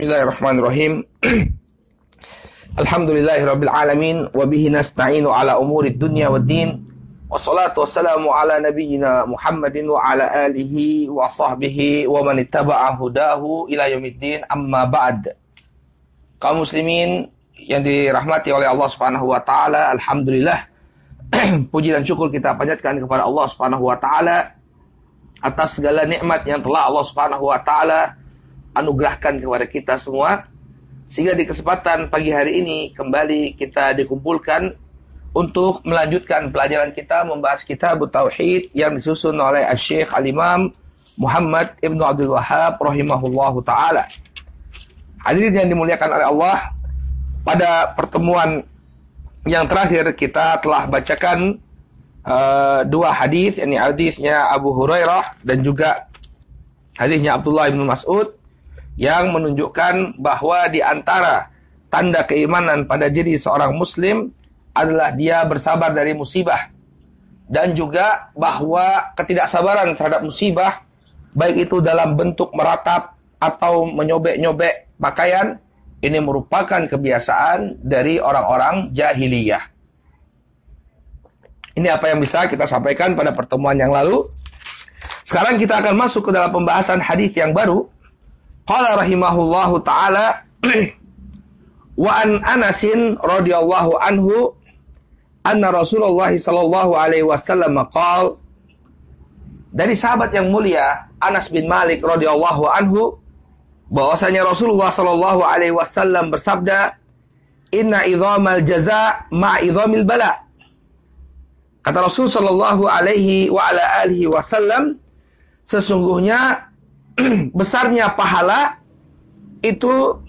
Bismillahirrahmanirrahim. Alhamdulillahirabbil alamin wa bihi nasta'inu ala umurid dunya waddin. Wassalatu wassalamu ala nabiyyina Muhammadin wa ala alihi wa sahbihi wa man ittaba'a hudahu ila yaumiddin. Amma ba'd. Kaum muslimin yang dirahmati oleh Allah Subhanahu wa taala, alhamdulillah puji dan syukur kita panjatkan kepada Allah Subhanahu wa taala atas segala nikmat yang telah Allah Subhanahu wa taala anugerahkan kepada kita semua, sehingga di kesempatan pagi hari ini kembali kita dikumpulkan untuk melanjutkan pelajaran kita membahas kitab Tauhid yang disusun oleh Syekh Al-Imam Muhammad Ibnu Abdul Wahhab rahimahullahu taala. Hadirin yang dimuliakan oleh Allah, pada pertemuan yang terakhir kita telah bacakan dua hadis, yakni hadisnya Abu Hurairah dan juga hadisnya Abdullah bin Mas'ud, yang menunjukkan bahwa di antara tanda keimanan pada diri seorang muslim adalah dia bersabar dari musibah, dan juga bahwa ketidaksabaran terhadap musibah, baik itu dalam bentuk meratap atau menyobek-nyobek pakaian, ini merupakan kebiasaan dari orang-orang jahiliyah. Ini apa yang bisa kita sampaikan pada pertemuan yang lalu. Sekarang kita akan masuk ke dalam pembahasan hadis yang baru. Qala rahimahullahu ta'ala wa an Anasin radhiyallahu anhu anna Rasulullah sallallahu alaihi wasallam qala, dari sahabat yang mulia Anas bin Malik radhiyallahu anhu, bahwasanya Rasulullah sallallahu alaihi wasallam bersabda, inna idhamal jaza ma idhamil bala. Kata Rasul sallallahu alaihi wa ala alihi wasallam, sesungguhnya besarnya pahala itu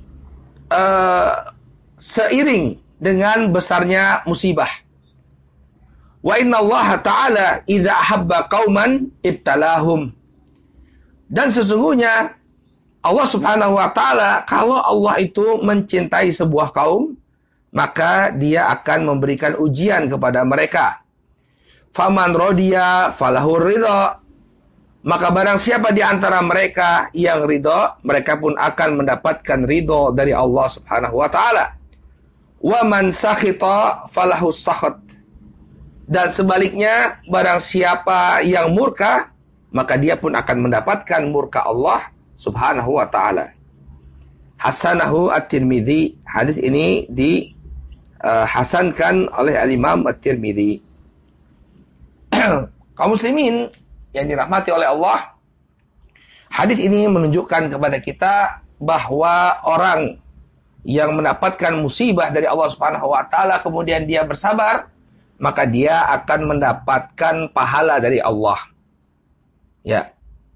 seiring dengan besarnya musibah. Wa inna Allah ta'ala idza ahabba qauman ibtalahum. Dan sesungguhnya Allah Subhanahu wa taala, kalau Allah itu mencintai sebuah kaum, maka dia akan memberikan ujian kepada mereka. Faman radiya falahur ridha. Maka barang siapa di antara mereka yang ridho, mereka pun akan mendapatkan ridho dari Allah Subhanahu wa taala. Wa man sakhita falahus sakhat. Dan sebaliknya, barang siapa yang murka, maka dia pun akan mendapatkan murka Allah Subhanahu wa taala. Hasanahu At-Tirmidzi. Hadis ini dihasankan oleh Al-Imam At-Tirmidzi. Kaum muslimin yang dirahmati oleh Allah, hadis ini menunjukkan kepada kita bahwa orang yang mendapatkan musibah dari Allah Subhanahu wa taala kemudian dia bersabar, maka dia akan mendapatkan pahala dari Allah. Ya.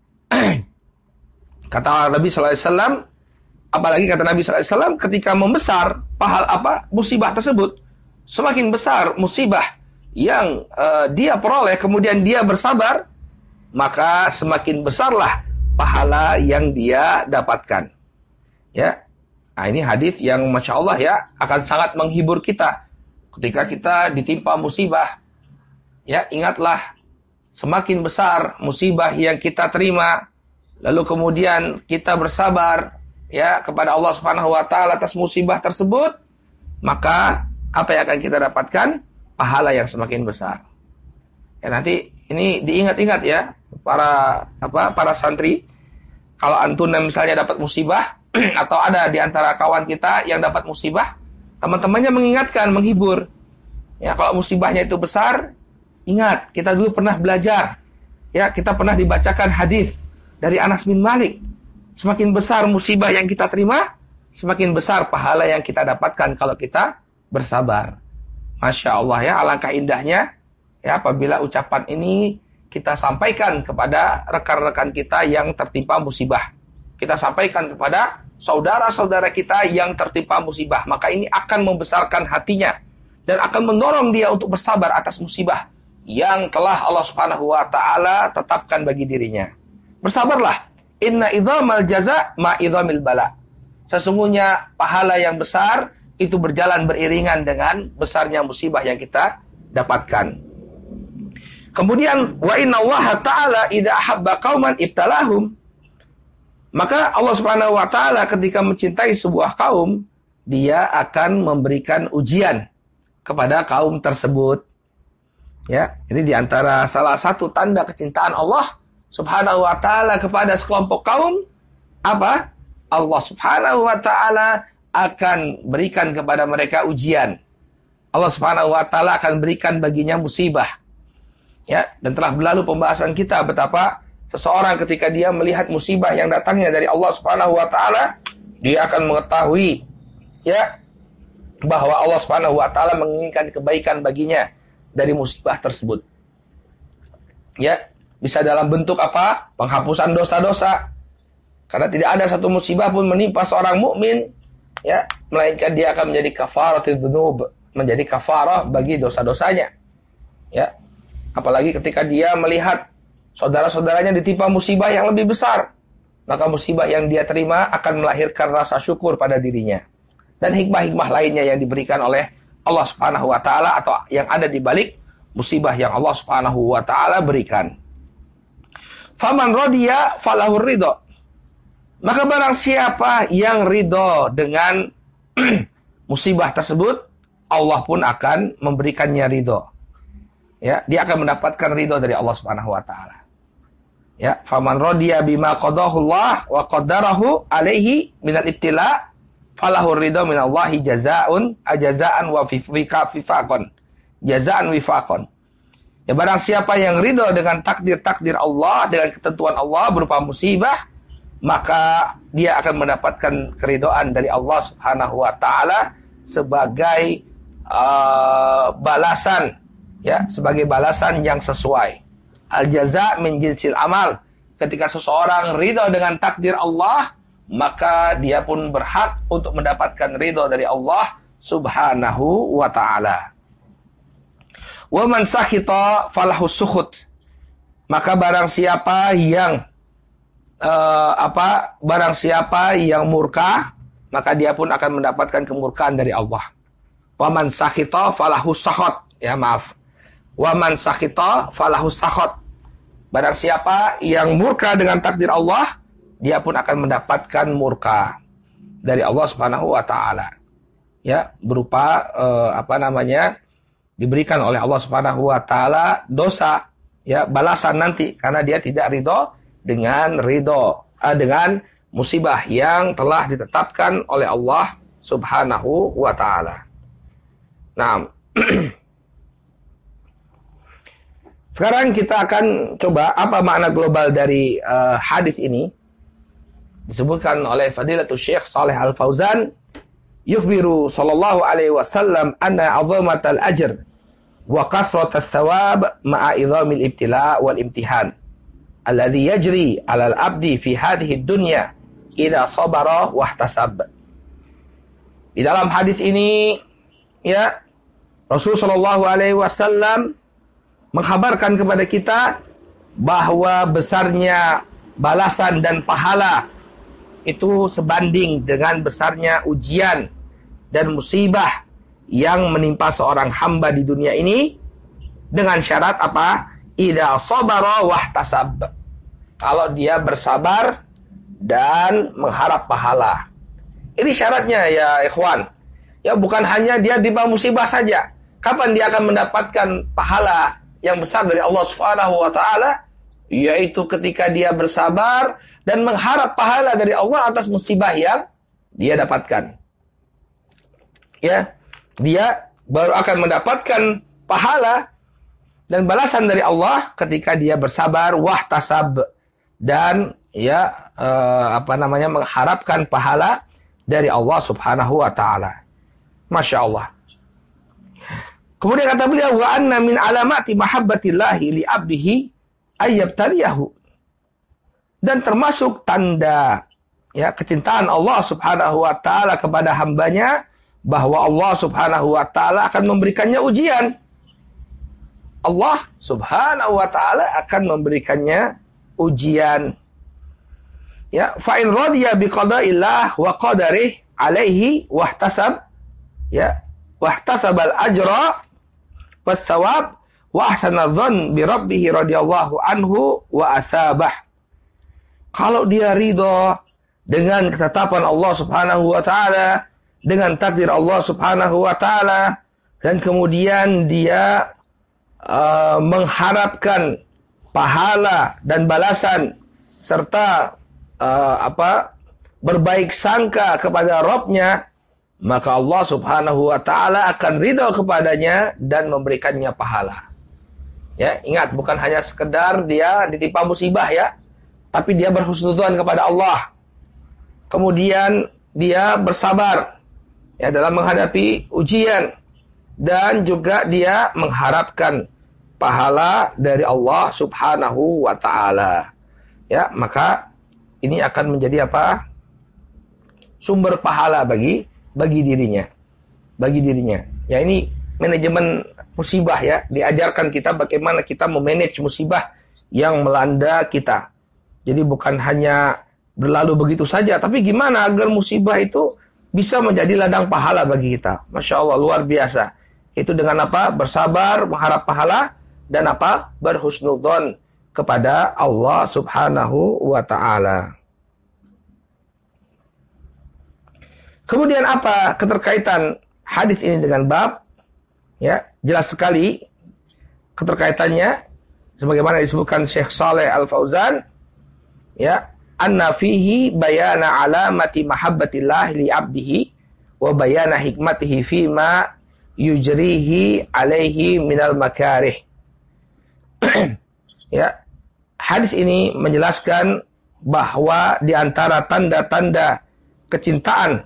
Kata Nabi sallallahu alaihi wasallam, apalagi kata Nabi sallallahu alaihi wasallam, ketika membesar musibah tersebut, semakin besar musibah yang dia peroleh kemudian dia bersabar, maka semakin besarlah pahala yang dia dapatkan. Ya. Nah, ini hadis yang Masya Allah ya, akan sangat menghibur kita. Ketika kita ditimpa musibah, ya, ingatlah semakin besar musibah yang kita terima, lalu kemudian kita bersabar ya kepada Allah Subhanahu wa taala atas musibah tersebut, maka apa yang akan kita dapatkan? Pahala yang semakin besar. Ya, nanti ini diingat-ingat ya para santri, kalau antum misalnya dapat musibah atau ada di antara kawan kita yang dapat musibah, teman-temannya mengingatkan, menghibur. Ya, kalau musibahnya itu besar, ingat kita dulu pernah belajar. Ya, kita pernah dibacakan hadis dari Anas bin Malik. Semakin besar musibah yang kita terima, semakin besar pahala yang kita dapatkan kalau kita bersabar. Masya Allah ya, alangkah indahnya ya apabila ucapan ini kita sampaikan kepada rekan-rekan kita yang tertimpa musibah. Kita sampaikan kepada saudara-saudara kita yang tertimpa musibah. Maka ini akan membesarkan hatinya dan akan mendorong dia untuk bersabar atas musibah yang telah Allah Subhanahu wa taala tetapkan bagi dirinya. Bersabarlah. Inna idhamal jaza ma idhamil bala. Sesungguhnya pahala yang besar itu berjalan beriringan dengan besarnya musibah yang kita dapatkan. Kemudian wa inna Allah ta'ala idza ahabba qauman ibtalahum. Maka Allah Subhanahu wa taala ketika mencintai sebuah kaum, dia akan memberikan ujian kepada kaum tersebut. Ya, ini diantara salah satu tanda kecintaan Allah Subhanahu wa taala kepada sekelompok kaum, apa? Allah Subhanahu wa taala akan berikan kepada mereka ujian. Allah Subhanahu wa taala akan berikan baginya musibah. Ya, dan telah berlalu pembahasan kita betapa seseorang ketika dia melihat musibah yang datangnya dari Allah Subhanahu wa taala, dia akan mengetahui ya bahwa Allah Subhanahu wa taala menginginkan kebaikan baginya dari musibah tersebut. Ya, bisa dalam bentuk apa? Penghapusan dosa-dosa. Karena tidak ada satu musibah pun menimpa seorang mukmin ya, melainkan dia akan menjadi kafaratul dzunub, menjadi kafarah bagi dosa-dosanya. Ya. Apalagi ketika dia melihat saudara-saudaranya ditimpa musibah yang lebih besar, maka musibah yang dia terima akan melahirkan rasa syukur pada dirinya. Dan hikmah-hikmah lainnya yang diberikan oleh Allah Subhanahu wa taala atau yang ada di balik musibah yang Allah Subhanahu wa taala berikan. Faman radiya falahur ridha. Maka barang siapa yang ridho dengan musibah tersebut, Allah pun akan memberikannya ridho. Ya, dia akan mendapatkan ridho dari Allah Subhanahu wa taala. Ya, faman radiya bima qadahu Allah wa qaddarahu alaihi minal ibtila falahu ridho minallahi jazaan wa wifaqan. Jazaan wifaqan. Ya, barang siapa yang ridho dengan takdir-takdir Allah, dengan ketentuan Allah berupa musibah, maka dia akan mendapatkan keridhaan dari Allah Subhanahu wa taala sebagai balasan, ya, sebagai balasan yang sesuai. Al-jaza' min jinsil amal. Ketika seseorang ridho dengan takdir Allah, maka dia pun berhak untuk mendapatkan ridho dari Allah Subhanahu wa taala. Wa man sakhita falahu sukhut. Maka barang siapa yang barang siapa yang murka, maka dia pun akan mendapatkan kemurkaan dari Allah. Wa man sakhita falahu sakhat. Ya, maaf. Wa man sakhita falahu sakhat. Barang siapa yang murka dengan takdir Allah, dia pun akan mendapatkan murka dari Allah Subhanahu wa taala. Ya, berupa diberikan oleh Allah Subhanahu wa taala dosa, ya, balasan nanti karena dia tidak ridho dengan musibah yang telah ditetapkan oleh Allah Subhanahu wa taala. Nah, sekarang kita akan coba apa makna global dari hadis ini. Disebutkan oleh Fadilatul Syekh Shalih Al Fauzan, yukhbiru sallallahu alaihi wasallam anna 'azamatal ajr wa kasratal thawab ma'a idhamil ibtila wal imtihan alladhi yajri 'alal 'abdi fi hadhihi dunya idza sabara wa ihtasab. Di dalam hadis ini, ya, Rasul sallallahu alaihi wasallam menghabarkan kepada kita bahwa besarnya balasan dan pahala itu sebanding dengan besarnya ujian dan musibah yang menimpa seorang hamba di dunia ini dengan syarat apa? Idza sabara wahtasab. Kalau dia bersabar dan mengharap pahala. Ini syaratnya ya ikhwan. Ya, bukan hanya dia timpa musibah saja. Kapan dia akan mendapatkan pahala yang besar dari Allah Subhanahu wa taala? Yaitu ketika dia bersabar dan mengharap pahala dari Allah atas musibah yang dia dapatkan. Ya, dia baru akan mendapatkan pahala dan balasan dari Allah ketika dia bersabar wahtasab dan ya mengharapkan pahala dari Allah Subhanahu wa taala. Masya Allah. Kemudian kata beliau, wa anna min alamati mahabbatillahi li 'abdihi ayyabtaliyahu. Dan termasuk tanda, ya, kecintaan Allah Subhanahu wa taala kepada hambanya bahwa Allah Subhanahu wa taala akan memberikannya ujian. Allah Subhanahu wa taala akan memberikannya ujian. Ya, fa in radiya bi qada'illah wa qadarih alaihi wahtasab, ya, wahtasabal ajra was thawab wa ahsana dzan bi rabbih radhiyallahu anhu wa asabah. Kalau dia ridho dengan ketetapan Allah Subhanahu wa taala, dengan takdir Allah Subhanahu wa taala, dan kemudian dia mengharapkan pahala dan balasan serta berbaik sangka kepada Rabb-nya, maka Allah Subhanahu wa taala akan ridha kepadanya dan memberikannya pahala. Ya, ingat, bukan hanya sekedar dia ditimpa musibah ya, tapi dia berhusnudzon kepada Allah. Kemudian dia bersabar ya dalam menghadapi ujian dan juga dia mengharapkan pahala dari Allah Subhanahu wa taala. Ya, maka ini akan menjadi apa? Sumber pahala bagi dirinya. Bagi dirinya. Ya, ini manajemen musibah ya, diajarkan kita bagaimana kita memanage musibah yang melanda kita. Jadi bukan hanya berlalu begitu saja, tapi gimana agar musibah itu bisa menjadi ladang pahala bagi kita. Masya Allah, luar biasa. Itu dengan apa? Bersabar, mengharap pahala, dan apa? Berhusnudzon kepada Allah Subhanahu wa ta'ala. Kemudian apa keterkaitan hadis ini dengan bab? Ya, jelas sekali keterkaitannya sebagaimana disebutkan Syekh Shalih Al-Fauzan, ya, anna fihi bayana alamati mahabbatillah li 'abdihi wa bayana hikmatihi fima yujrihi alaihi minal makarih. Ya, hadis ini menjelaskan bahwa di antara tanda-tanda kecintaan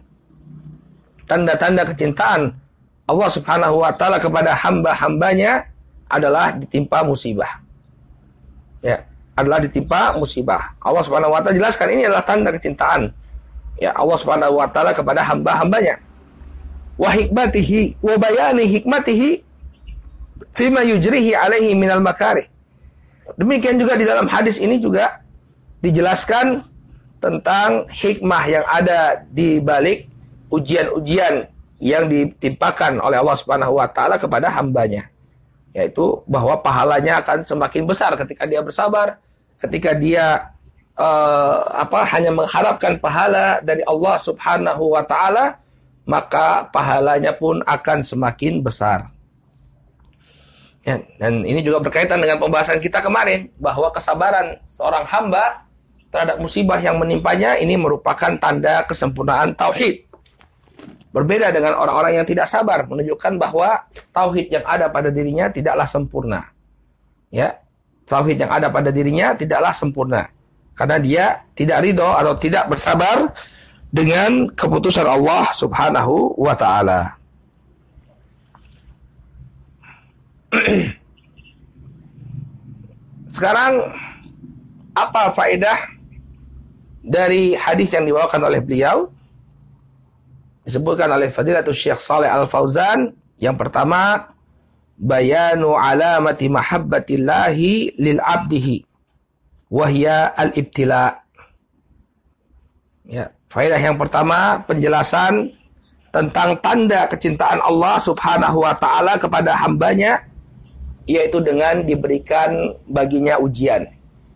Allah Subhanahu wa taala kepada hamba-hambanya adalah ditimpa musibah. Ya, adalah ditimpa musibah. Allah Subhanahu wa taala jelaskan ini adalah tanda kecintaan ya Allah Subhanahu wa taala kepada hamba-hambanya. Wa hikmatihi wa bayani hikmatihi fima yujrihi alaihi minal makarih. Demikian juga di dalam hadis ini juga dijelaskan tentang hikmah yang ada di balik ujian-ujian yang ditimpakan oleh Allah Subhanahu wa taala kepada hambanya, yaitu bahwa pahalanya akan semakin besar ketika dia bersabar, ketika dia hanya mengharapkan pahala dari Allah Subhanahu wa taala, maka pahalanya pun akan semakin besar. Ya, dan ini juga berkaitan dengan pembahasan kita kemarin, bahwa kesabaran seorang hamba terhadap musibah yang menimpanya ini merupakan tanda kesempurnaan tauhid. Berbeda dengan orang-orang yang tidak sabar, menunjukkan bahwa tauhid yang ada pada dirinya tidaklah sempurna. Ya, tauhid yang ada pada dirinya tidaklah sempurna, karena dia tidak ridho atau tidak bersabar dengan keputusan Allah Subhanahu wa taala. Sekarang apa faedah dari hadis yang dibawakan oleh beliau? Disebutkan oleh Fadilatul Syekh Shalih Al-Fauzan, yang pertama, bayanu alamati mahabbatillahi lil abdihi wahya al-ibtila. Ya, faedah yang pertama, penjelasan tentang tanda kecintaan Allah Subhanahu wa taala kepada hambanya, yaitu dengan diberikan baginya ujian.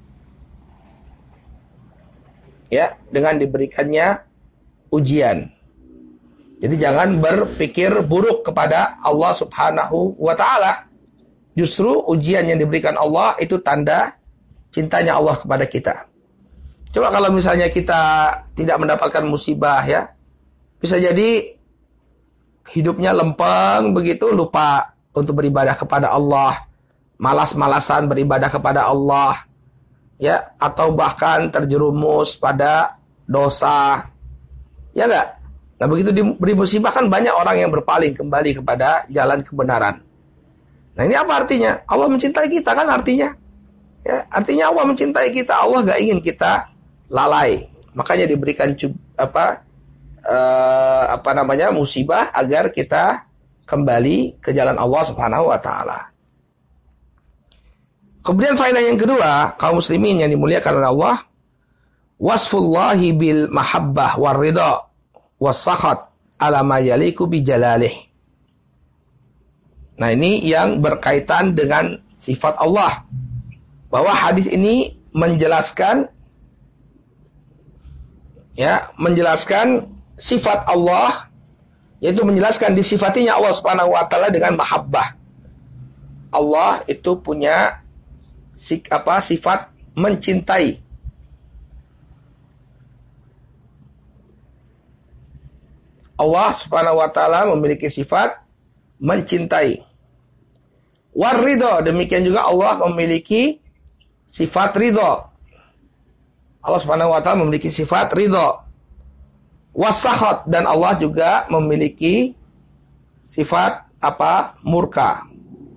Ya, dengan diberikannya ujian. Jadi jangan berpikir buruk kepada Allah Subhanahu wa taala. Justru ujian yang diberikan Allah itu tanda cintanya Allah kepada kita. Coba kalau misalnya kita tidak mendapatkan musibah ya, bisa jadi hidupnya lempeng begitu, lupa untuk beribadah kepada Allah, malas-malasan beribadah kepada Allah, ya, atau bahkan terjerumus pada dosa. Ya enggak? Nah, begitu diberi musibah kan banyak orang yang berpaling kembali kepada jalan kebenaran. Nah, ini apa artinya? Allah mencintai kita kan artinya. Ya, artinya Allah mencintai kita. Allah enggak ingin kita lalai. Makanya diberikan musibah agar kita kembali ke jalan Allah Subhanahu wa taala. Kemudian faedah yang kedua, kaum muslimin yang dimuliakan oleh Allah, wasfullahi bil mahabbah war ridha was-sakhat ala ma yaliku bi jalalih. Nah, ini yang berkaitan dengan sifat Allah. Bahwa hadis ini menjelaskan ya, menjelaskan sifat Allah, yaitu menjelaskan disifatinya Allah Subhanahu wa taala dengan mahabbah. Allah itu punya sifat mencintai. Allah Subhanahu wa taala memiliki sifat mencintai. Waridho, demikian juga Allah memiliki sifat ridho. Allah Subhanahu wa taala memiliki sifat ridho. Wasakhat, dan Allah juga memiliki sifat murka.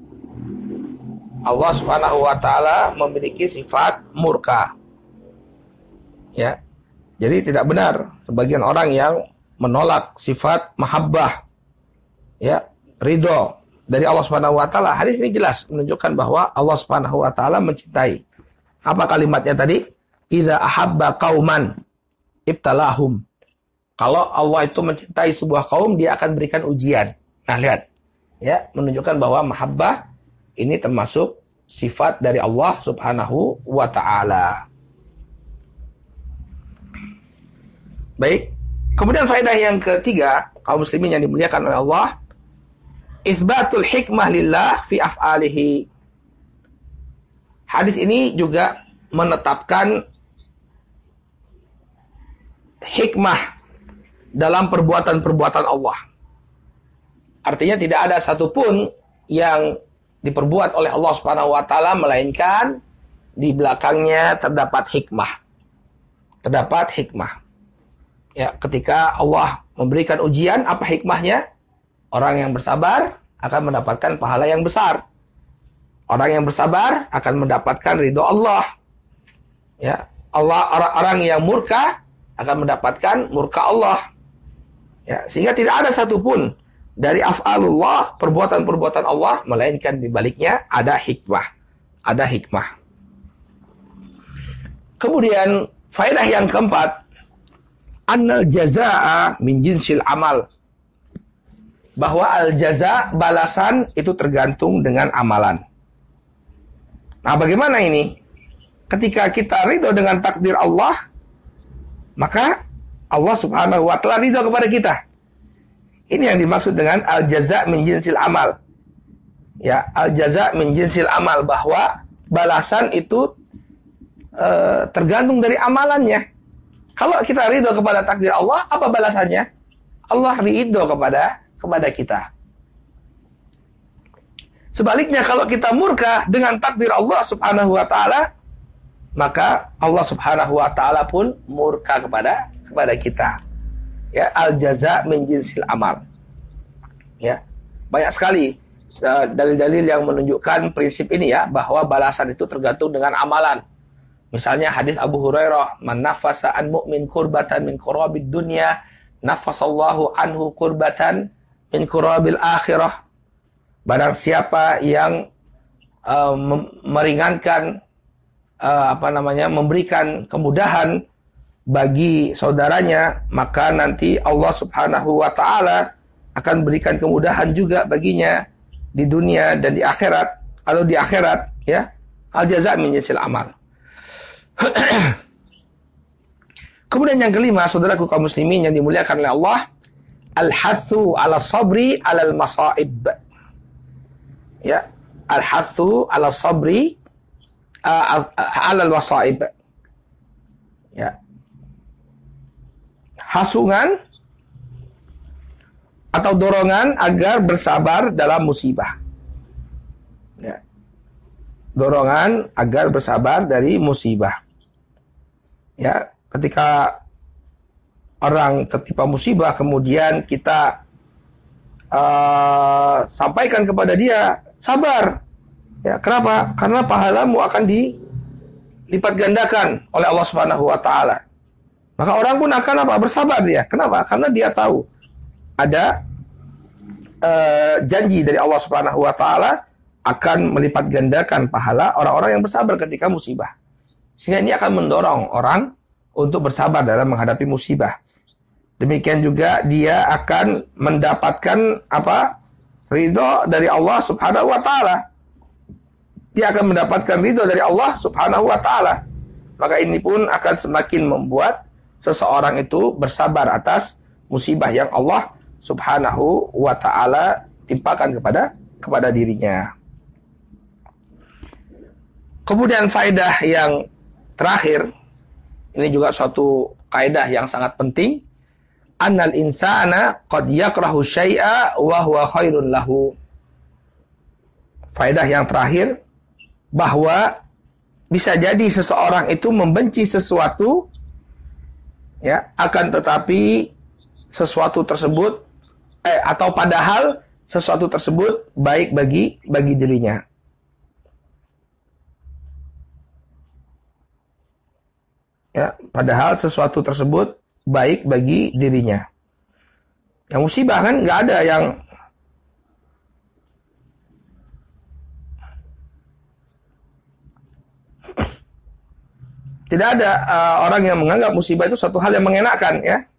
Allah Subhanahu wa taala memiliki sifat murka. Ya. Jadi tidak benar sebagian orang yang menolak sifat mahabbah, ya, ridho dari Allah Subhanahu wa taala. Hadis ini jelas menunjukkan bahwa Allah Subhanahu wa taala mencintai. Apa kalimatnya tadi? Idza ahabba qauman ibtalahum. Kalau Allah itu mencintai sebuah kaum, dia akan berikan ujian. Nah, lihat. Ya, menunjukkan bahwa mahabbah ini termasuk sifat dari Allah Subhanahu wa taala. Baik. Kemudian faedah yang ketiga, kaum muslimin yang dimuliakan oleh Allah, isbatul hikmah lillah fi af'alihi. Hadis ini juga menetapkan hikmah dalam perbuatan-perbuatan Allah. Artinya tidak ada satupun yang diperbuat oleh Allah Subhanahu wa taala melainkan di belakangnya terdapat hikmah. Terdapat hikmah. Ya, ketika Allah memberikan ujian, apa hikmahnya? Orang yang bersabar akan mendapatkan pahala yang besar. Orang yang bersabar akan mendapatkan ridho Allah. Ya, orang yang murka akan mendapatkan murka Allah. Ya, sehingga tidak ada satupun dari af'alullah, perbuatan-perbuatan Allah, melainkan di baliknya ada hikmah. Ada hikmah. Kemudian faedah yang keempat, annal jazaa'a min jinsil amal. Bahwa al-jaza, balasan, itu tergantung dengan amalan. Nah, bagaimana ini? Ketika kita ridho dengan takdir Allah, maka Allah Subhanahu wa taala ridho kepada kita. Ini yang dimaksud dengan al-jaza min jinsil amal. Ya, al-jaza min jinsil amal, bahwa balasan itu tergantung dari amalannya. Kalau kita ridho kepada takdir Allah, apa balasannya? Allah ridho kepada kita. Sebaliknya, kalau kita murka dengan takdir Allah Subhanahu wa taala, maka Allah Subhanahu wa taala pun murka kepada kita. Ya, al-jaza min jinsil amal. Ya. Banyak sekali dalil-dalil yang menunjukkan prinsip ini, ya, bahwa balasan itu tergantung dengan amalan. Misalnya hadis Abu Hurairah, man nafasa an mu'min kurbatan min kurabid dunya, nafasallahu anhu kurbatan min kurabil akhirah. Barang siapa yang meringankan, memberikan kemudahan bagi saudaranya, maka nanti Allah Subhanahu wa taala akan berikan kemudahan juga baginya di dunia dan di akhirat. Kalau di akhirat, ya, al-jaza min jinsil amal. Kemudian yang kelima, saudaraku kaum muslimin yang dimuliakan oleh Allah, al-hathu ala sabri alal masaib. Ya, al-hathu ala sabri alal masaib. Ya. Hasungan atau dorongan agar bersabar dalam musibah. Ya. Dorongan agar bersabar dari musibah. Ya, ketika orang tertimpa musibah, kemudian kita sampaikan kepada dia, sabar. Ya, kenapa? Karena pahalamu akan dilipat gandakan oleh Allah Subhanahu wa taala. Maka orang pun akan bersabar dia. Kenapa? Karena dia tahu ada janji dari Allah Subhanahu wa taala akan melipat gandakan pahala orang-orang yang bersabar ketika musibah. Sehingga ini akan mendorong orang untuk bersabar dalam menghadapi musibah. Demikian juga dia akan mendapatkan ridho dari Allah Subhanahu wa taala. Dia akan mendapatkan ridho dari Allah Subhanahu wa taala. Maka ini pun akan semakin membuat seseorang itu bersabar atas musibah yang Allah Subhanahu wa taala timpakan kepada dirinya. Kemudian faedah yang terakhir, ini juga suatu kaidah yang sangat penting. Annal insana qad yakrahu syai'a wa huwa khairun lahu. Faedah yang terakhir, bahwa bisa jadi seseorang itu membenci sesuatu, ya, akan tetapi sesuatu tersebut atau padahal sesuatu tersebut baik bagi dirinya. Ya, padahal sesuatu tersebut baik bagi dirinya. Yang musibah kan nggak ada yang tidak ada orang yang menganggap musibah itu suatu hal yang mengenakan, ya.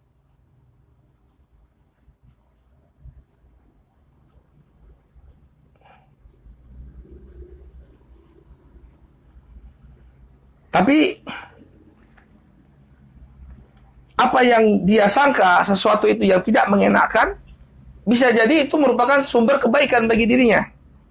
Tapi apa yang dia sangka sesuatu itu yang tidak mengenakan, bisa jadi itu merupakan sumber kebaikan bagi dirinya.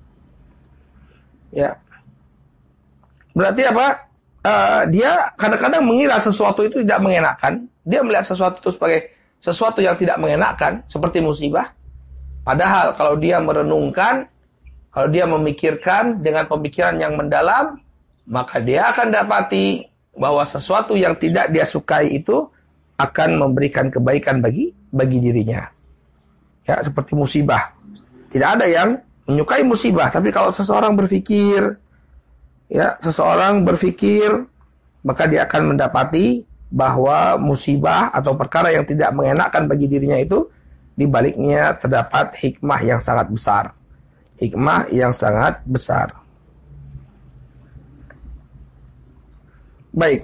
Ya. Berarti apa? Dia kadang-kadang mengira sesuatu itu tidak mengenakan. Dia melihat sesuatu itu sebagai sesuatu yang tidak mengenakan, seperti musibah. Padahal kalau dia merenungkan, kalau dia memikirkan dengan pemikiran yang mendalam, maka dia akan dapati bahwa sesuatu yang tidak dia sukai itu akan memberikan kebaikan bagi dirinya. Ya, seperti musibah. Tidak ada yang menyukai musibah, tapi kalau seseorang berpikir, maka dia akan mendapati bahwa musibah atau perkara yang tidak mengenakan bagi dirinya itu, di baliknya terdapat hikmah yang sangat besar. Hikmah yang sangat besar. Baik.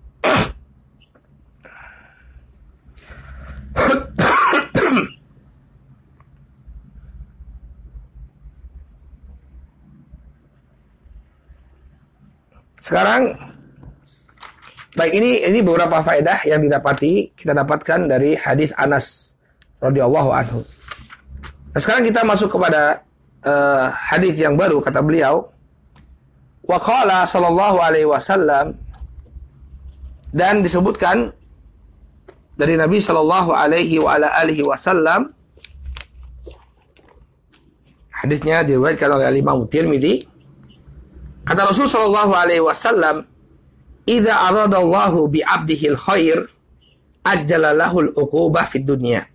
Sekarang, baik, ini beberapa faedah yang kita dapatkan dari hadis Anas radhiyallahu anhu. Nah, sekarang kita masuk kepada hadis yang baru, kata beliau, wa qala sallallahu alaihi wasallam, dan disebutkan dari Nabi sallallahu alaihi wa ala alihi wasallam, hadisnya diriwayatkan oleh Imam Tirmidzi. Kata Rasul sallallahu alaihi wasallam, "Idza aradallahu bi 'abdihi al-khair, ajjala lahu al-uqubah fid dunya."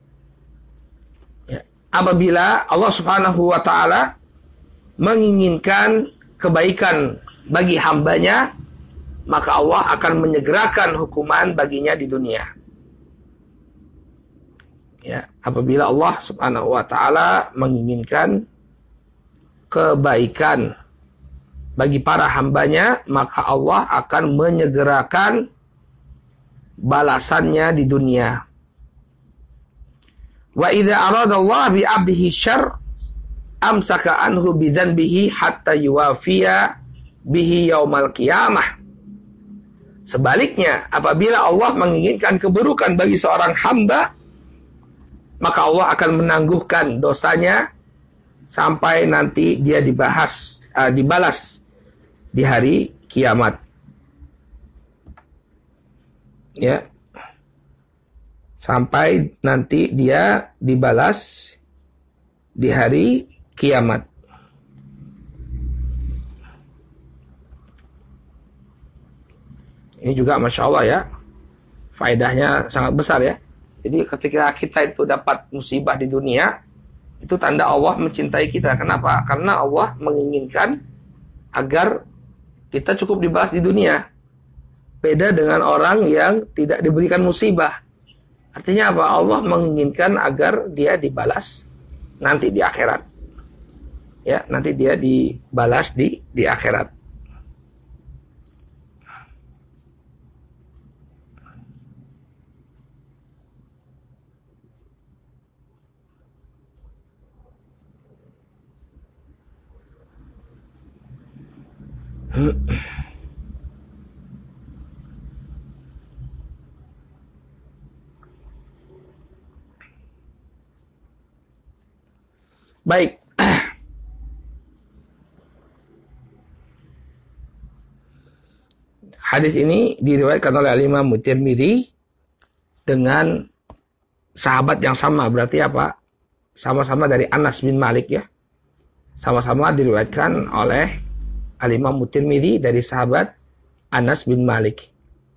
Ya. Apabila Allah Subhanahu wa taala menginginkan kebaikan bagi hambanya, maka Allah akan menyegerakan hukuman baginya di dunia. Ya, apabila Allah Subhanahu wa taala menginginkan kebaikan bagi para hambanya, maka Allah akan menyegerakan balasannya di dunia. Wa idza aradallahu bi 'abdihi syarr, amsaka anhu bi dzanbihi hatta yuwafiya bihi yaumal qiyamah. Sebaliknya, apabila Allah menginginkan keburukan bagi seorang hamba, maka Allah akan menangguhkan dosanya sampai nanti dia dibalas di hari kiamat. Ya. Sampai nanti dia dibalas di hari kiamat. Ini juga Masya Allah ya, faedahnya sangat besar ya. Jadi ketika kita itu dapat musibah di dunia, itu tanda Allah mencintai kita. Kenapa? Karena Allah menginginkan agar kita cukup dibalas di dunia. Beda dengan orang yang tidak diberikan musibah. Artinya apa? Allah menginginkan agar dia dibalas nanti di akhirat. Ya, nanti dia dibalas di akhirat. Baik. Hadis ini diriwayatkan oleh Imam Tirmidzi dengan sahabat yang sama. Berarti apa? Sama-sama dari Anas bin Malik ya. Sama-sama diriwayatkan oleh Imam Tirmidzi dari sahabat Anas bin Malik.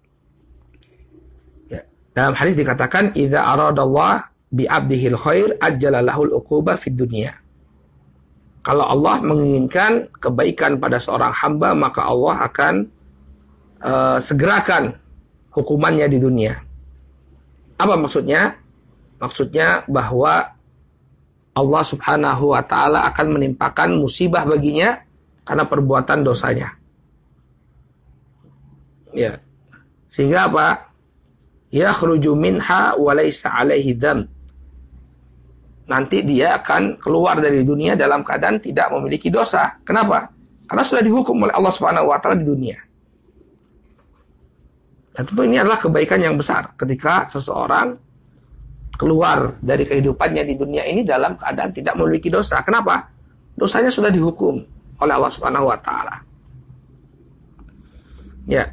Ya. Dalam hadis dikatakan, "Idza aradallah bi 'abdihil khair ajjala lahul 'uqubah fid dunya." Kalau Allah menginginkan kebaikan pada seorang hamba, maka Allah akan segerakan hukumannya di dunia. Apa maksudnya? Maksudnya bahwa Allah Subhanahu wa taala akan menimpakan musibah baginya karena perbuatan dosanya. Ya. Sehingga apa? Yakhruju minha wa laysa 'alaihi dzam. Nanti dia akan keluar dari dunia dalam keadaan tidak memiliki dosa. Kenapa? Karena sudah dihukum oleh Allah Subhanahu wa taala di dunia. Dan tentu ini adalah kebaikan yang besar ketika seseorang keluar dari kehidupannya di dunia ini dalam keadaan tidak memiliki dosa. Kenapa? Dosanya sudah dihukum oleh Allah Subhanahu wa taala. Ya.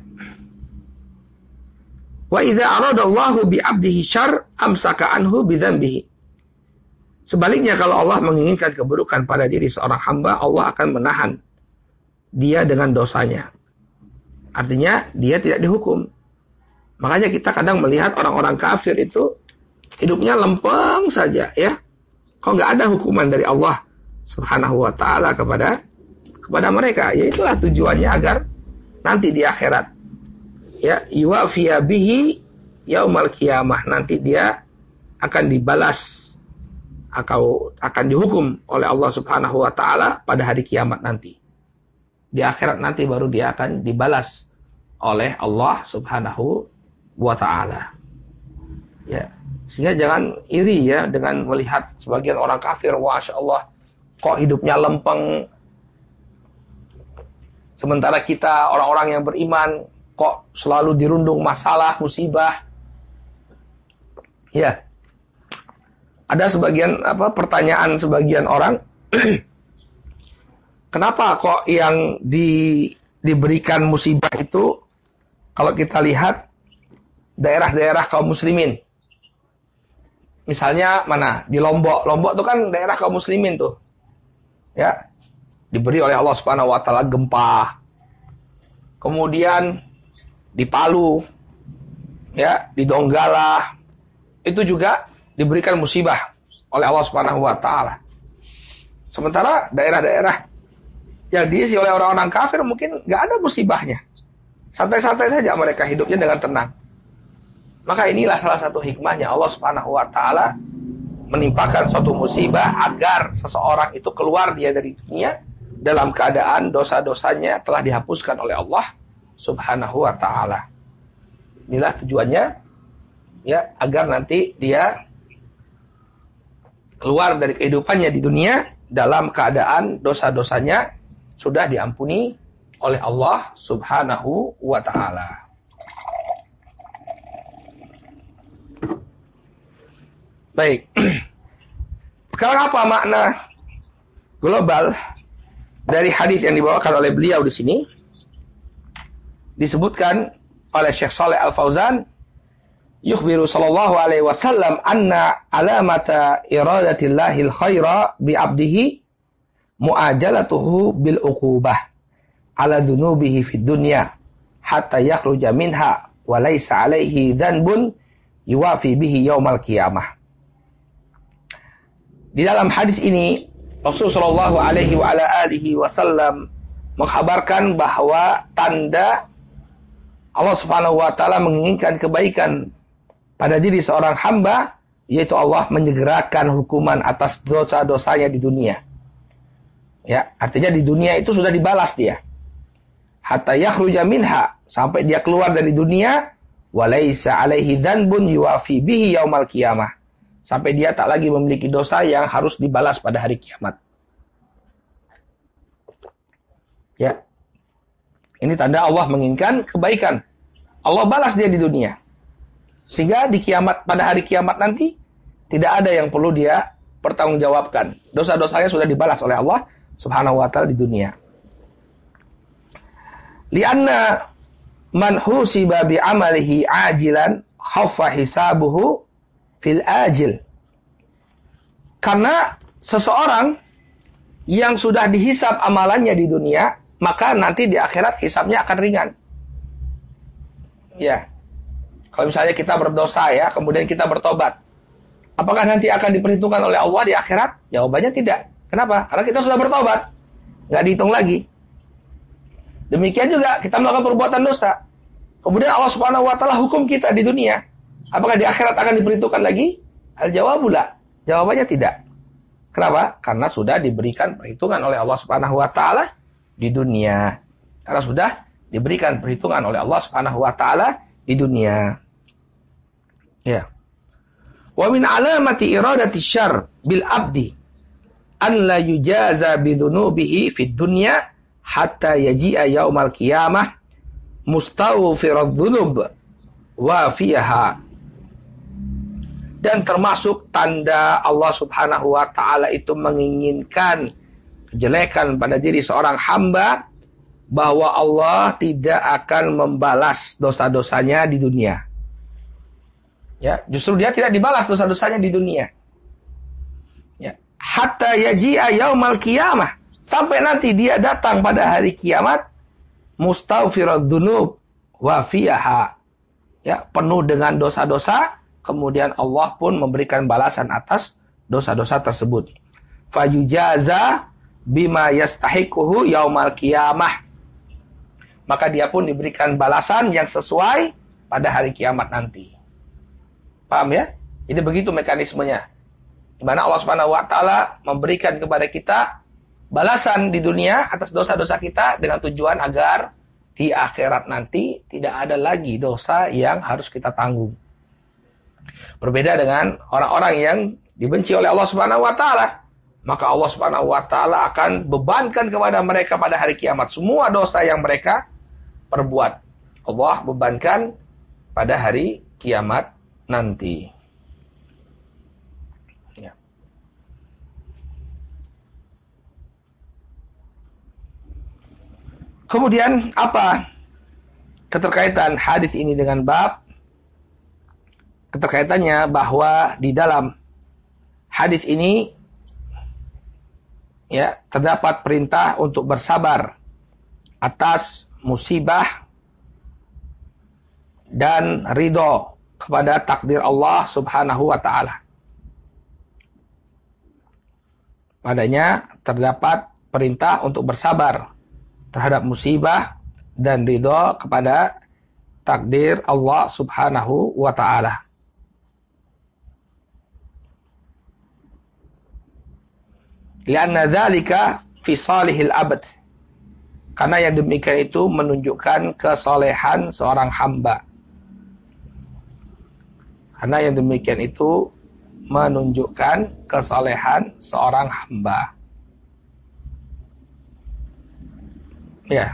Wa idza aradallahu bi 'abdihi syarr amsaka anhu bi dzambihi. Sebaliknya kalau Allah menginginkan keburukan pada diri seorang hamba, Allah akan menahan dia dengan dosanya. Artinya dia tidak dihukum. Makanya kita kadang melihat orang-orang kafir itu hidupnya lempeng saja ya. Kok nggak ada hukuman dari Allah Subhanahu wa taala kepada mereka. Ya itulah tujuannya agar nanti di akhirat ya yuwafiya bihi yaumal qiyamah, nanti dia akan dibalas atau akan dihukum oleh Allah Subhanahu wa taala pada hari kiamat nanti. Di akhirat nanti baru dia akan dibalas oleh Allah Subhanahu wa ta'ala. Ya. Sehingga jangan iri ya dengan melihat sebagian orang kafir, Masya Allah, kok hidupnya lempeng. Sementara kita orang-orang yang beriman kok selalu dirundung masalah, musibah. Ya. Ada sebagian pertanyaan sebagian orang, kenapa kok yang diberikan musibah itu kalau kita lihat daerah-daerah kaum muslimin. Misalnya mana? Di Lombok. Lombok itu kan daerah kaum muslimin tuh. Ya. Diberi oleh Allah Subhanahu wa taala gempa. Kemudian di Palu, ya, di Donggala itu juga diberikan musibah oleh Allah Subhanahu wa taala. Sementara daerah-daerah yang diisi oleh orang-orang kafir mungkin nggak ada musibahnya. Santai-santai saja mereka hidupnya dengan tenang. Maka inilah salah satu hikmahnya Allah Subhanahu wa taala menimpakan suatu musibah agar seseorang itu keluar dia dari dunia dalam keadaan dosa-dosanya telah dihapuskan oleh Allah Subhanahu wa taala. Inilah tujuannya ya, agar nanti dia keluar dari kehidupannya di dunia dalam keadaan dosa-dosanya sudah diampuni oleh Allah Subhanahu wa taala. Baik. Sekarang apa makna global dari hadis yang dibawakan oleh beliau di sini? Disebutkan oleh Syekh Shalih Al-Fauzan, yukhbiru sallallahu alaihi wasallam anna alamata iradatillahi al-khaira bi 'abdihi mu'ajalatuhu bil uqubah ala dhunubihi fid dunya hatta yakhruja minha wa laysa 'alaihi dhanbun yuwafi bihi yaumal qiyamah. Di dalam hadis ini Rasulullah sallallahu alaihi wasallam mengkhabarkan bahwa tanda Allah Subhanahu wa taala menginginkan kebaikan pada diri seorang hamba, yaitu Allah menyegerakan hukuman atas dosa-dosanya di dunia. Ya, artinya di dunia itu sudah dibalas dia. Hatta yakhruja minha, sampai dia keluar dari dunia, walaysa alaihi dzanbun yuwafi bihi yaumal qiyamah. Sampai dia tak lagi memiliki dosa yang harus dibalas pada hari kiamat. Ya. Ini tanda Allah menginginkan kebaikan. Allah balas dia di dunia. Sehingga di kiamat, pada hari kiamat nanti tidak ada yang perlu dia pertanggungjawabkan. Dosa-dosanya sudah dibalas oleh Allah Subhanahu wa taala di dunia. Lianna man husiba bi amalihi ajilan khaffa hisabuhu fil ajil. Karena seseorang yang sudah dihisab amalannya di dunia, maka nanti di akhirat hisabnya akan ringan. Ya. Kalau misalnya kita berdosa ya, kemudian kita bertobat. Apakah nanti akan diperhitungkan oleh Allah di akhirat? Jawabannya tidak. Kenapa? Karena kita sudah bertobat. Nggak dihitung lagi. Demikian juga kita melakukan perbuatan dosa. Kemudian Allah Subhanahu wa taala hukum kita di dunia. Apakah di akhirat akan diperhitungkan lagi? Al-jawabu la. Jawabannya tidak. Kenapa? Karena sudah diberikan perhitungan oleh Allah Subhanahu wa taala di dunia. Karena sudah diberikan perhitungan oleh Allah Subhanahu wa taala di dunia. Ya. Wa min alamati iradati syarr bil abdi an la yujaza bi dhunubihi fid dunya hatta yaji'a yaumal qiyamah mustawfiradz dzunub wa fiha. Dan termasuk tanda Allah Subhanahu wa taala itu menginginkan kejelekan pada diri seorang hamba, bahwa Allah tidak akan membalas dosa-dosanya di dunia. Ya, justru dia tidak dibalas dosa-dosanya di dunia. Ya, hatta yaji'a yaumal qiyamah, sampai nanti dia datang pada hari kiamat mustawfiradz dzunub wa fiha. Ya, penuh dengan dosa-dosa. Kemudian Allah pun memberikan balasan atas dosa-dosa tersebut. Fayujaza bima yastahiquhu yaumal qiyamah. Maka dia pun diberikan balasan yang sesuai pada hari kiamat nanti. Paham ya? Jadi begitu mekanismenya. Di mana Allah Subhanahu wa taala memberikan kepada kita balasan di dunia atas dosa-dosa kita dengan tujuan agar di akhirat nanti tidak ada lagi dosa yang harus kita tanggung. Berbeda dengan orang-orang yang dibenci oleh Allah Subhanahu wa taala. Maka Allah Subhanahu wa taala akan bebankan kepada mereka pada hari kiamat semua dosa yang mereka perbuat. Allah bebankan pada hari kiamat nanti. Ya. Kemudian apa keterkaitan hadis ini dengan bab? Keterkaitannya bahwa di dalam hadis ini ya terdapat perintah untuk bersabar atas musibah dan ridho kepada takdir Allah Subhanahu wa taala. Padanya terdapat perintah untuk bersabar terhadap musibah dan ridho kepada takdir Allah Subhanahu wa taala. Lianna dzalika fi salihil abd. Karena yang demikian itu menunjukkan kesolehan seorang hamba. Karena yang demikian itu menunjukkan kesolehan seorang hamba. Ya.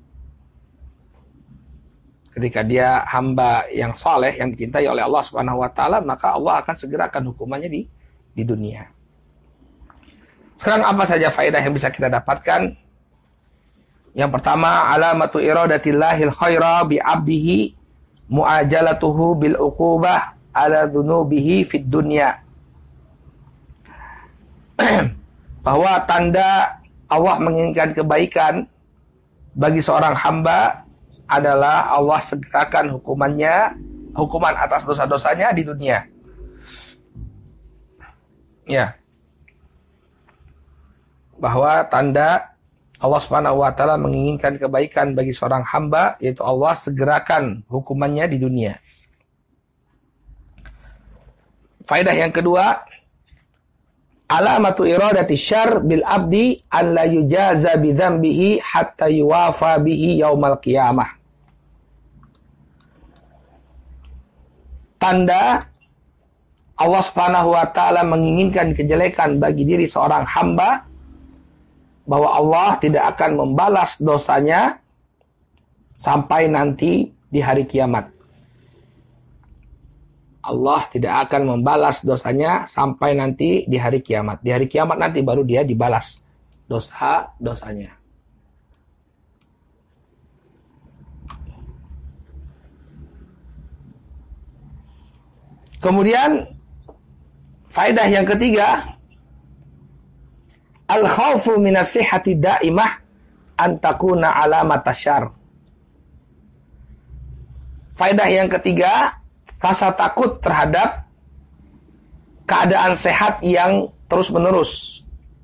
Ketika dia hamba yang soleh, yang dicintai oleh Allah Subhanahu wa taala, maka Allah akan segerakan hukumannya di dunia. Sekarang apa saja faedah yang bisa kita dapatkan? Yang pertama, alamatu iradatillahil khaira bi 'abdihi mu'ajalatuhu bil uqubah ala dzunubihi fid dunya. Bahwa tanda Allah menginginkan kebaikan bagi seorang hamba adalah Allah segerakan hukuman atas dosa-dosanya di dunia. Ya. Bahwa tanda Allah Subhanahu wa taala menginginkan kebaikan bagi seorang hamba, yaitu Allah segerakan hukumannya di dunia. Faedah yang kedua, alamatu iradati syarr bil abdi an la yujaza bi dzambihi hatta yuwafa bihi yaumal qiyamah. Tanda Allah Subhanahu wa taala menginginkan kejelekan bagi diri seorang hamba, bahwa Allah tidak akan membalas dosanya sampai nanti di hari kiamat. Allah tidak akan membalas dosanya sampai nanti di hari kiamat. Di hari kiamat nanti baru dia dibalas dosa-dosanya. Kemudian faedah yang ketiga, al-khawfu minas sihhati daimah an takuna alamat asyar. Faedah yang ketiga, rasa takut terhadap keadaan sehat yang terus-menerus.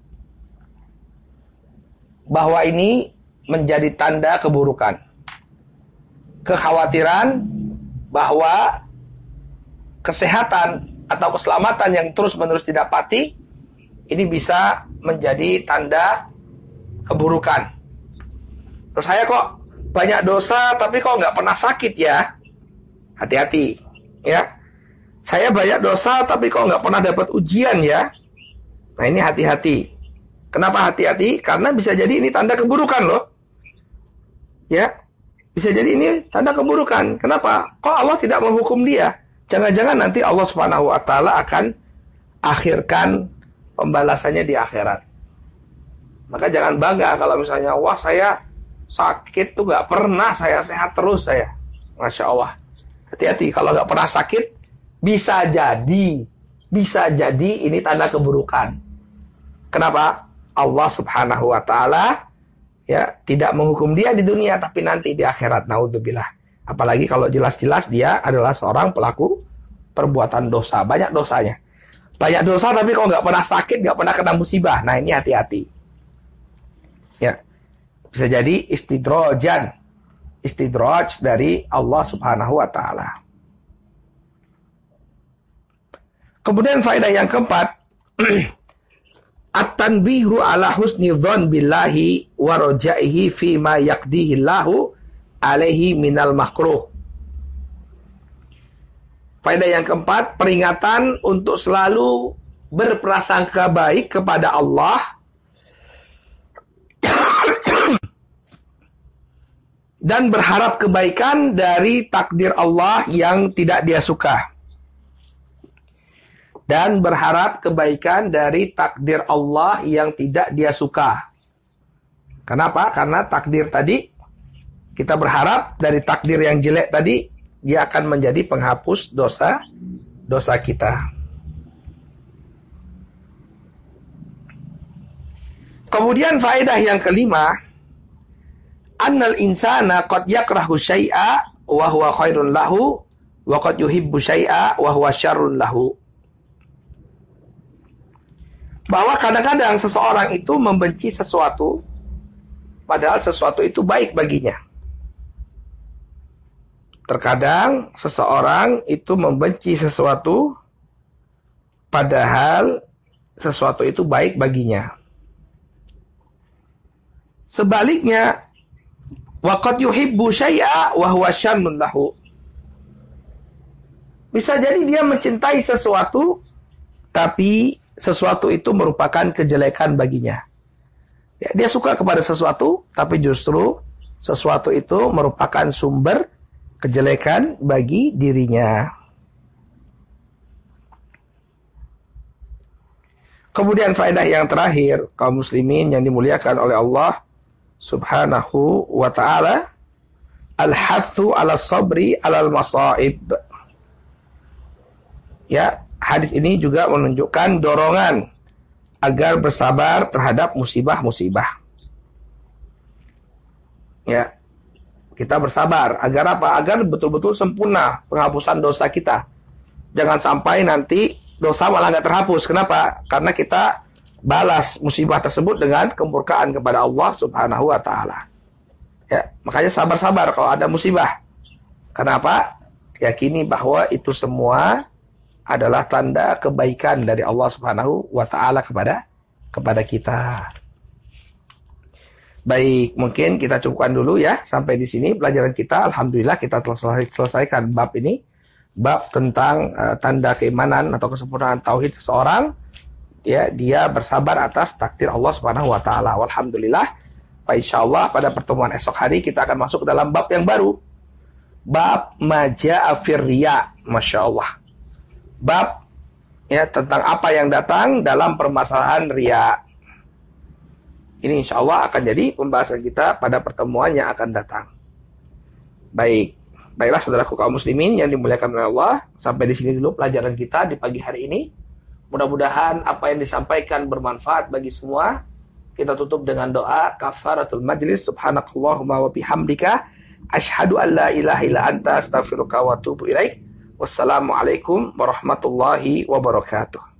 Bahwa ini menjadi tanda keburukan. Kekhawatiran bahwa kesehatan atau keselamatan yang terus-menerus didapati, ini bisa menjadi tanda keburukan. Terus saya kok banyak dosa tapi kok nggak pernah sakit ya? Hati-hati, ya. Saya banyak dosa tapi kok nggak pernah dapat ujian ya? Nah ini hati-hati. Kenapa hati-hati? Karena bisa jadi ini tanda keburukan loh. Ya, bisa jadi ini tanda keburukan. Kenapa? Kok Allah tidak menghukum dia? Jangan-jangan nanti Allah Subhanahu wa Ta'ala akan akhirkan pembalasannya di akhirat. Maka jangan bangga kalau misalnya, wah saya sakit tuh nggak pernah, saya sehat terus saya. Masya Allah. Hati-hati, kalau nggak pernah sakit, bisa jadi ini tanda keburukan. Kenapa? Allah Subhanahu wa Ta'ala ya tidak menghukum dia di dunia, tapi nanti di akhirat. Naudzubillah. Apalagi kalau jelas-jelas dia adalah seorang pelaku perbuatan dosa, banyak dosanya. Banyak dosa tapi kok nggak pernah sakit, nggak pernah kena musibah. Nah ini hati-hati. Ya, bisa jadi istidraj dari Allah Subhanahu wa Ta'ala. Kemudian faedah yang keempat, at-tanbihu ala husni dzan billahi wa rajaihi fi ma yaqdihi Allahu alaihi minal makruh. Faedah yang keempat, peringatan untuk selalu berprasangka baik kepada Allah dan berharap kebaikan dari takdir Allah yang tidak dia suka. Dan berharap kebaikan dari takdir Allah yang tidak dia suka. Kenapa? Karena takdir tadi, kita berharap dari takdir yang jelek tadi, dia akan menjadi penghapus dosa kita. Kemudian faedah yang kelima, annal insana qad yakrahu syai'a wa huwa khairun lahu wa qad yuhibbu syai'a wa huwa syarrun lahu. Bahwa kadang-kadang seseorang itu membenci sesuatu padahal sesuatu itu baik baginya. Terkadang seseorang itu membenci sesuatu padahal sesuatu itu baik baginya. Sebaliknya, waqad yuhibbu syai'a wa huwa syarrun lahu. Bisa jadi dia mencintai sesuatu tapi sesuatu itu merupakan kejelekan baginya. Ya, dia suka kepada sesuatu tapi justru sesuatu itu merupakan sumber kejelekan bagi dirinya. Kemudian faedah yang terakhir, kaum muslimin yang dimuliakan oleh Allah Subhanahu wa Ta'ala, al-hathu ala sabri alal masaib. Ya, hadis ini juga menunjukkan dorongan agar bersabar terhadap musibah-musibah. Ya, kita bersabar agar apa? Agar betul-betul sempurna penghapusan dosa kita. Jangan sampai nanti dosa malah nggak terhapus. Kenapa? Karena kita balas musibah tersebut dengan kemurkaan kepada Allah Subhanahu wa Ta'ala. Ya, makanya sabar-sabar kalau ada musibah. Kenapa? Yakini bahwa itu semua adalah tanda kebaikan dari Allah Subhanahu wa Ta'ala kepada kita. Baik, mungkin kita cukupkan dulu ya sampai di sini pelajaran kita. Alhamdulillah kita telah selesaikan bab ini, bab tentang tanda keimanan atau kesempurnaan tauhid seseorang. Ya, dia bersabar atas takdir Allah Subhanahu wa Ta'ala. Alhamdulillah. Insyaallah pada pertemuan esok hari kita akan masuk dalam bab yang baru. Bab maja'a fir riya. Masya Allah. bab ya tentang apa yang datang dalam permasalahan riya. Ini insya Allah akan jadi pembahasan kita pada pertemuan yang akan datang. Baiklah saudaraku kaum muslimin yang dimuliakan oleh Allah. Sampai di sini dulu pelajaran kita di pagi hari ini. Mudah-mudahan apa yang disampaikan bermanfaat bagi semua. Kita tutup dengan doa kafaratul majlis. Subhanakallahumma wa bihamdika. Asyhadu an la ilaha illa anta astaghfiruka wa atubu ilaik. Wassalamualaikum warahmatullahi wabarakatuh.